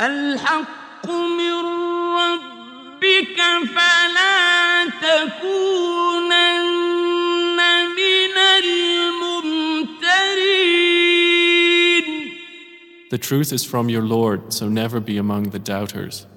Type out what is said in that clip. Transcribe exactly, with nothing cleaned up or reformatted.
الحق من ربك فلا تكونن من الممترين. The truth is from your Lord, so never be among the doubters.